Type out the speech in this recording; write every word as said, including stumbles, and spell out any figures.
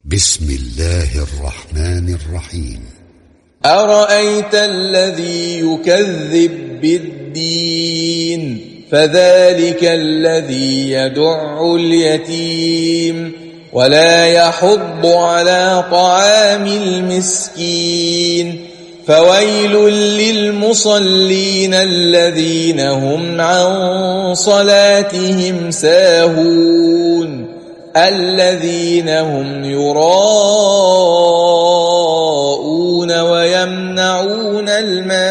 بسم الله الرحمن الرحيم. أرأيت الذي يكذب بالدين فذلك الذي يدع اليتيم ولا يحض على طعام المسكين فويل للمصلين الذين هم عن صلاتهم ساهون الذين هم يراءون ويمنعون الماء